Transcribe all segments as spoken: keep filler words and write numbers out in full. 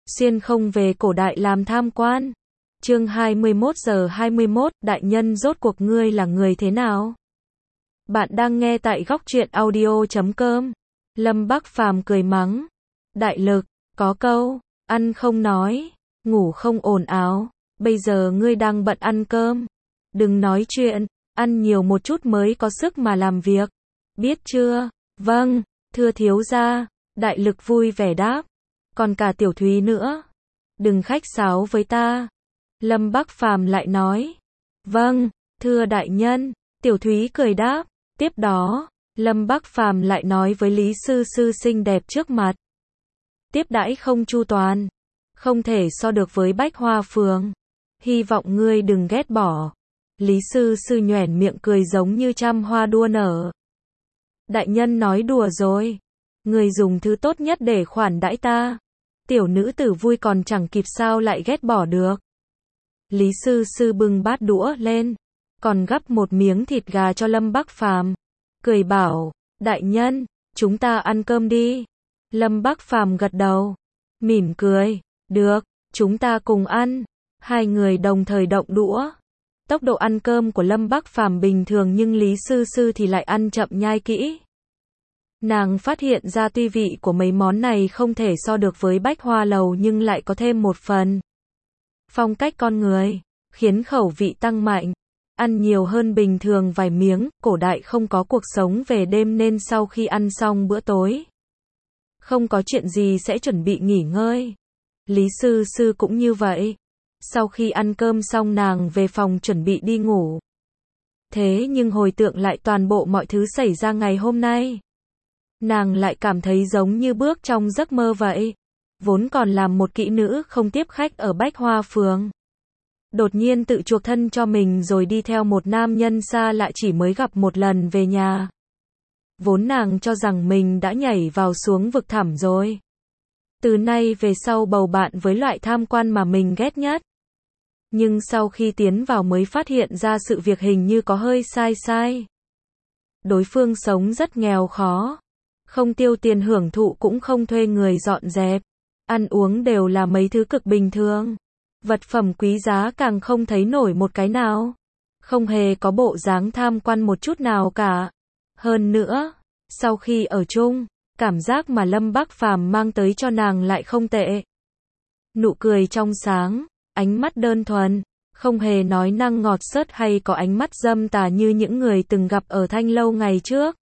xuyên không về cổ đại làm tham quan. Chương hai mươi mốt giờ hai mươi mốt, đại nhân rốt cuộc ngươi là người thế nào? Bạn đang nghe tại góc truyện audio chấm com. Lâm Bắc Phàm cười mắng. Đại lực, có câu, ăn không nói, ngủ không ồn ào, bây giờ ngươi đang bận ăn cơm. Đừng nói chuyện, ăn nhiều một chút mới có sức mà làm việc. Biết chưa? Vâng, thưa thiếu gia. Đại lực vui vẻ đáp. Còn cả Tiểu Thúy nữa. Đừng khách sáo với ta. Lâm Bắc Phàm lại nói. Vâng, thưa đại nhân. Tiểu Thúy cười đáp. Tiếp đó, Lâm Bắc Phàm lại nói với Lý Sư Sư xinh đẹp trước mặt. Tiếp đãi không chu toàn. Không thể so được với Bách Hoa Phường. Hy vọng ngươi đừng ghét bỏ. Lý Sư Sư nhoẻn miệng cười giống như trăm hoa đua nở. Đại nhân nói đùa rồi. Người dùng thứ tốt nhất để khoản đãi ta. Tiểu nữ tử vui còn chẳng kịp sao lại ghét bỏ được. Lý Sư Sư bưng bát đũa lên, còn gắp một miếng thịt gà cho Lâm Bắc Phàm, cười bảo, đại nhân, chúng ta ăn cơm đi. Lâm Bắc Phàm gật đầu, mỉm cười, được, chúng ta cùng ăn. Hai người đồng thời động đũa. Tốc độ ăn cơm của Lâm Bắc Phàm bình thường nhưng Lý Sư Sư thì lại ăn chậm nhai kỹ. Nàng phát hiện ra tuy vị của mấy món này không thể so được với Bách Hoa Lầu nhưng lại có thêm một phần phong cách con người, khiến khẩu vị tăng mạnh, ăn nhiều hơn bình thường vài miếng. Cổ đại không có cuộc sống về đêm nên sau khi ăn xong bữa tối, không có chuyện gì sẽ chuẩn bị nghỉ ngơi. Lý Sư Sư cũng như vậy. Sau khi ăn cơm xong nàng về phòng chuẩn bị đi ngủ. Thế nhưng hồi tưởng lại toàn bộ mọi thứ xảy ra ngày hôm nay, nàng lại cảm thấy giống như bước trong giấc mơ vậy. Vốn còn làm một kỹ nữ không tiếp khách ở Bách Hoa Phường, đột nhiên tự chuộc thân cho mình rồi đi theo một nam nhân xa lạ chỉ mới gặp một lần về nhà. Vốn nàng cho rằng mình đã nhảy vào xuống vực thẳm rồi. Từ nay về sau bầu bạn với loại tham quan mà mình ghét nhất. Nhưng sau khi tiến vào mới phát hiện ra sự việc hình như có hơi sai sai. Đối phương sống rất nghèo khó, không tiêu tiền hưởng thụ cũng không thuê người dọn dẹp. Ăn uống đều là mấy thứ cực bình thường. Vật phẩm quý giá càng không thấy nổi một cái nào. Không hề có bộ dáng tham quan một chút nào cả. Hơn nữa, sau khi ở chung, cảm giác mà Lâm Bắc Phàm mang tới cho nàng lại không tệ. Nụ cười trong sáng, ánh mắt đơn thuần, không hề nói năng ngọt xớt hay có ánh mắt dâm tà như những người từng gặp ở Thanh Lâu ngày trước.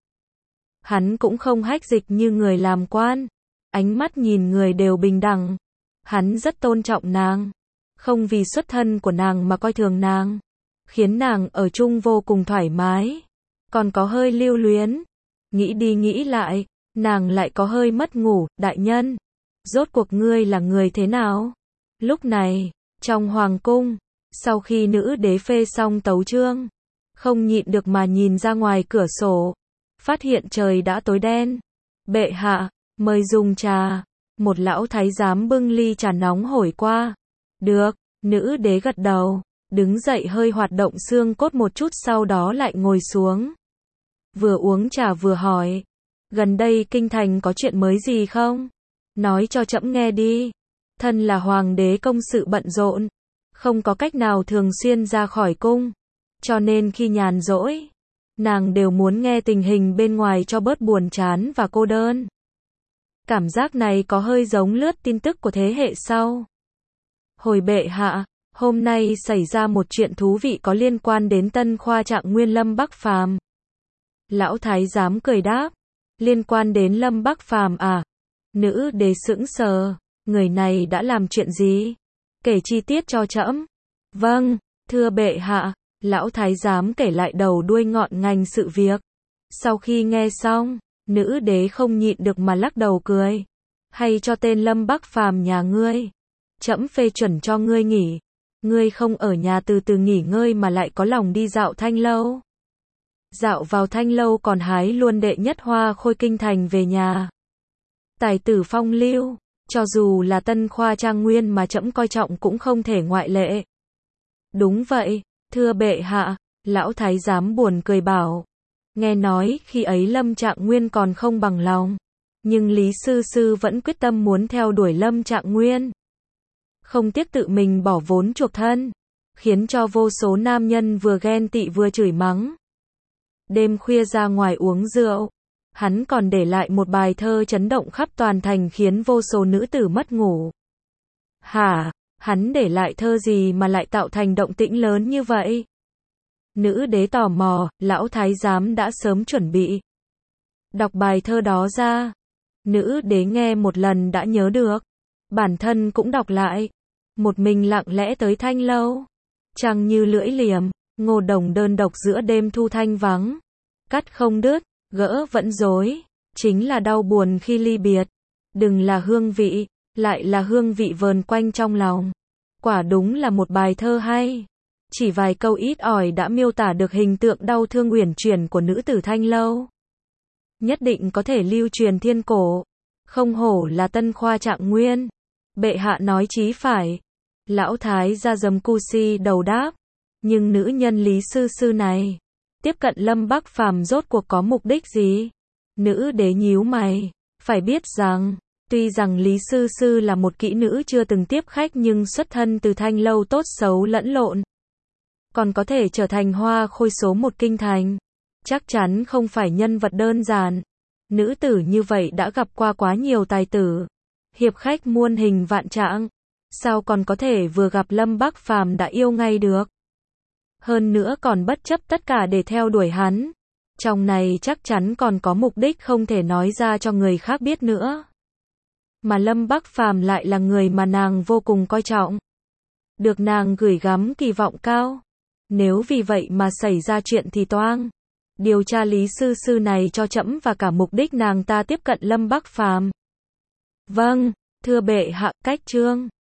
Hắn cũng không hách dịch như người làm quan. Ánh mắt nhìn người đều bình đẳng. Hắn rất tôn trọng nàng. Không vì xuất thân của nàng mà coi thường nàng. Khiến nàng ở chung vô cùng thoải mái. Còn có hơi lưu luyến. Nghĩ đi nghĩ lại, nàng lại có hơi mất ngủ. Đại nhân, rốt cuộc ngươi là người thế nào? Lúc này, trong hoàng cung, sau khi nữ đế phê xong tấu chương, không nhịn được mà nhìn ra ngoài cửa sổ. Phát hiện trời đã tối đen. Bệ hạ, mời dùng trà. Một lão thái giám bưng ly trà nóng hổi qua. Được, nữ đế gật đầu, đứng dậy hơi hoạt động xương cốt một chút sau đó lại ngồi xuống. Vừa uống trà vừa hỏi, gần đây kinh thành có chuyện mới gì không? Nói cho trẫm nghe đi. Thân là hoàng đế công sự bận rộn, không có cách nào thường xuyên ra khỏi cung, cho nên khi nhàn rỗi, nàng đều muốn nghe tình hình bên ngoài cho bớt buồn chán và cô đơn. Cảm giác này có hơi giống lướt tin tức của thế hệ sau. Hồi bệ hạ, hôm nay xảy ra một chuyện thú vị có liên quan đến tân khoa trạng nguyên Lâm Bắc Phàm. Lão thái giám cười đáp, liên quan đến Lâm Bắc Phàm à? Nữ đế sững sờ, người này đã làm chuyện gì? Kể chi tiết cho trẫm. Vâng, thưa bệ hạ. Lão thái giám kể lại đầu đuôi ngọn ngành sự việc. Sau khi nghe xong, nữ đế không nhịn được mà lắc đầu cười. Hay cho tên Lâm Bắc Phàm nhà ngươi. Trẫm phê chuẩn cho ngươi nghỉ. Ngươi không ở nhà từ từ nghỉ ngơi mà lại có lòng đi dạo Thanh Lâu. Dạo vào Thanh Lâu còn hái luôn đệ nhất hoa khôi kinh thành về nhà. Tài tử phong lưu, cho dù là tân khoa trang nguyên mà trẫm coi trọng cũng không thể ngoại lệ. Đúng vậy, thưa bệ hạ. Lão thái giám buồn cười bảo. Nghe nói khi ấy Lâm Trạng Nguyên còn không bằng lòng, nhưng Lý Sư Sư vẫn quyết tâm muốn theo đuổi Lâm Trạng Nguyên. không tiếc tự mình bỏ vốn chuộc thân, khiến cho vô số nam nhân vừa ghen tị vừa chửi mắng. Đêm khuya ra ngoài uống rượu, hắn còn để lại một bài thơ chấn động khắp toàn thành khiến vô số nữ tử mất ngủ. Hả, hắn để lại thơ gì mà lại tạo thành động tĩnh lớn như vậy? Nữ đế tò mò, lão thái giám đã sớm chuẩn bị đọc bài thơ đó ra. Nữ đế nghe một lần đã nhớ được, bản thân cũng đọc lại. Một mình lặng lẽ tới thanh lâu, trăng như lưỡi liềm, ngô đồng đơn độc giữa đêm thu thanh vắng, cắt không đứt, gỡ vẫn rối, chính là đau buồn khi ly biệt. Đừng là hương vị, lại là hương vị vờn quanh trong lòng. Quả đúng là một bài thơ hay. Chỉ vài câu ít ỏi đã miêu tả được hình tượng đau thương uyển chuyển của nữ tử thanh lâu. Nhất định có thể lưu truyền thiên cổ. Không hổ là tân khoa trạng nguyên. Bệ hạ nói chí phải. Lão thái gia dầm cu si đầu đáp. Nhưng nữ nhân Lý Sư Sư này, tiếp cận Lâm Bắc Phàm rốt cuộc có mục đích gì? Nữ đế nhíu mày. Phải biết rằng, tuy rằng Lý Sư Sư là một kỹ nữ chưa từng tiếp khách nhưng xuất thân từ thanh lâu tốt xấu lẫn lộn, còn có thể trở thành hoa khôi số một kinh thành. Chắc chắn không phải nhân vật đơn giản. Nữ tử như vậy đã gặp qua quá nhiều tài tử, hiệp khách muôn hình vạn trạng. Sao còn có thể vừa gặp Lâm Bắc Phàm đã yêu ngay được? Hơn nữa còn bất chấp tất cả để theo đuổi hắn. Trong này chắc chắn còn có mục đích không thể nói ra cho người khác biết nữa. Mà Lâm Bắc Phàm lại là người mà nàng vô cùng coi trọng, được nàng gửi gắm kỳ vọng cao. Nếu vì vậy mà xảy ra chuyện thì toang. Điều tra Lý Sư Sư này cho trẫm và cả mục đích nàng ta tiếp cận Lâm Bắc Phàm. Vâng, thưa bệ hạ, cách chương